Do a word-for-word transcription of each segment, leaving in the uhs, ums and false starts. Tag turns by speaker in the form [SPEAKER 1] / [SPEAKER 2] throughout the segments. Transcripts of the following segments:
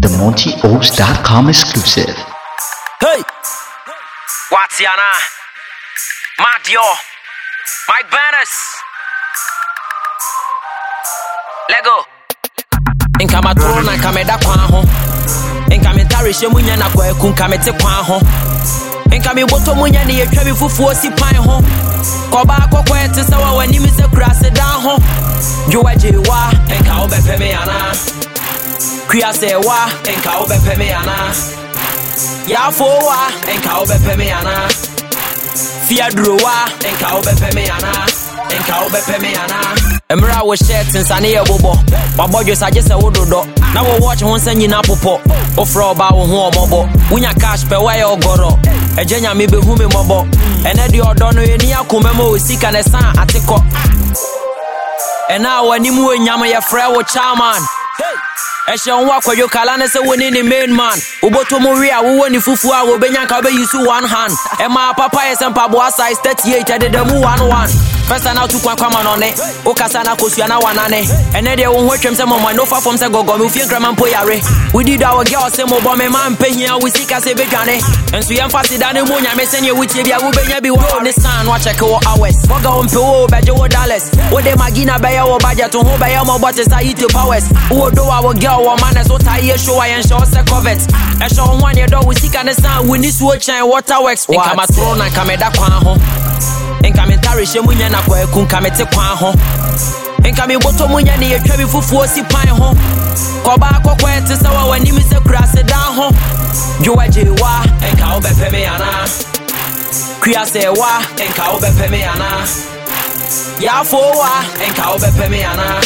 [SPEAKER 1] The Monty Oaks dot com exclusive.
[SPEAKER 2] Hey! What's yana? Madio! Mike Banners! Lego! Inka matoro na nka meda kwan ho. Inka mentare hye munya na kwa eku nka mete kwan ho. Inka me boto munya ne yetwa bi fufuo si pan ho. Koba akokwa ete se wa wani mi se kura se dan ho. Jowa jewa inka obepe me yana. Kuya se wa inka obepe me yana. Ya fo wa inka obepe me yana. Fia drowa inka obepe me yana. Inka obepe me yana. Emra wo shirt insane ye bobo. Wabodwo saje se wododo. Na wo watch ho sanyi na popo. Ofra oba wo ho omobo. Unya cash pe wa ye ogoro. Ejenya me behu me mobo. Ene de odo no eni akomemo osika ne san ateko. Ena wani mu enyam ye frɛ wo chairman. Eshe onwa kwadwo kala ne se woni ni main man. Uboto mo wi a wo woni fufu a wo benya ka be use one hand. E ma papa ye sempa bo size thirty-eight e de mu one one. First na tu kwa kwa manone. O kasa na kosua na wanane. Ene de wo ho twem se mama no fa fom se gogo me fie nkran mpo yare. We did our girl se mo bo me man pehia we sika se bedwane. Enso ye mfa sida ne mo nya me se ne wutie bia wo benya bi wo ne san wa check wo hours. Woga wo mpe wo beje wo dollars. Wo de magina be ya wo budget ho be ya mo bote sa ito powers. Wo do our girl wo man so tie show I and show se covet. E show one ye do we sika ne san we ni so chan water works. Inka matro na kameda kwan ho. Inka mentare hye munya na kwa eku nka mete kwan ho. Inka me boto munya ne yetwa bi fufuo si pan ho. Koba akokwa ete se wa wani mi se kura se dan ho. Jowa jewa inka obepe me yana. Kuya se wa inka obepe me yana. Ya fo wa inka obepe me yana.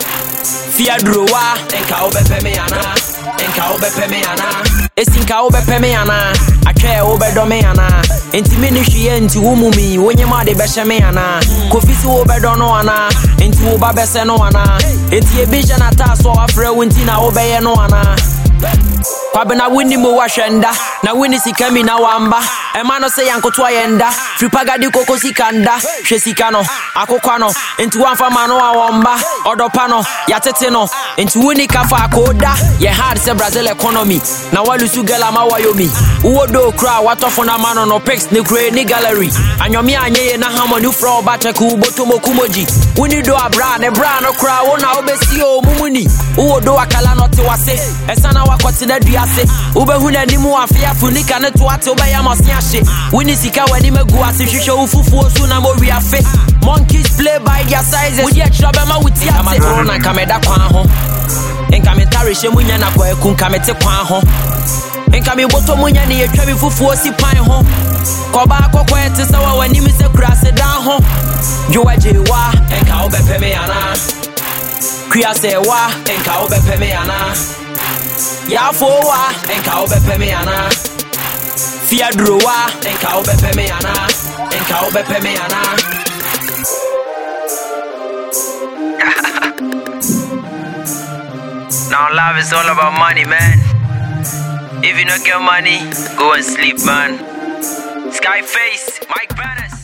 [SPEAKER 2] Fia drowa inka obepe me yana. Inka obepe me yana. Esinka obepe me yana. Atwe obedo me yana. Enti me ni hwie enti wo mumi wonye ma de behye me yana. Kofisi wo bedo no ana. Enti wo ba bese no ana. Enti e bija na ta so afre wonti na wo beye no ana. Kwabena wini mo wahwenda na wini sikami na wamba. Ema no se yankoto ayenda. Fripagadi koko sikanda. Hwe sika no akokwa no. Enti wamfa ma no awomba. Odopa no yatete no. Enti wini kafa akoda. Ye hard se Brazil economy. Na walusu gela ma wayomi. Uwo do kra watofo na mano no pics ni kre ni gallery. Anyomi anyeye na harmony fra oba check uboto mokumoji. Wini do abra ne bra no kra wona obesi o mumuni. Uwo do akala no te wase. Esana wakoti na duase. Ube huna nimu afia funika ne tuate ube ya mosiashe. Wini sika wani megu ase shisho ufufu osu na mori afe. Monkeys play by their sizes. Wudi ya chirabe ma wuti ate. Kama toro na kameda kwan ho. Inka mentare hye munya na kwa eku nka mete kwan ho. Inka me boto munya ne yetwa bi fufu osi pan ho. Koba akokwa ete se wa wani mi se kura se dan ho. Jowa jewa inka obepe me yana. Kuya se wa inka obepe me yana. Ya fo wa inka obepe me yana. Fia drowa inka obepe me yana. Inka obepe me yana. Now love is all about money, man. If you don't get money, go and sleep, man. Skyface, Mike Banners.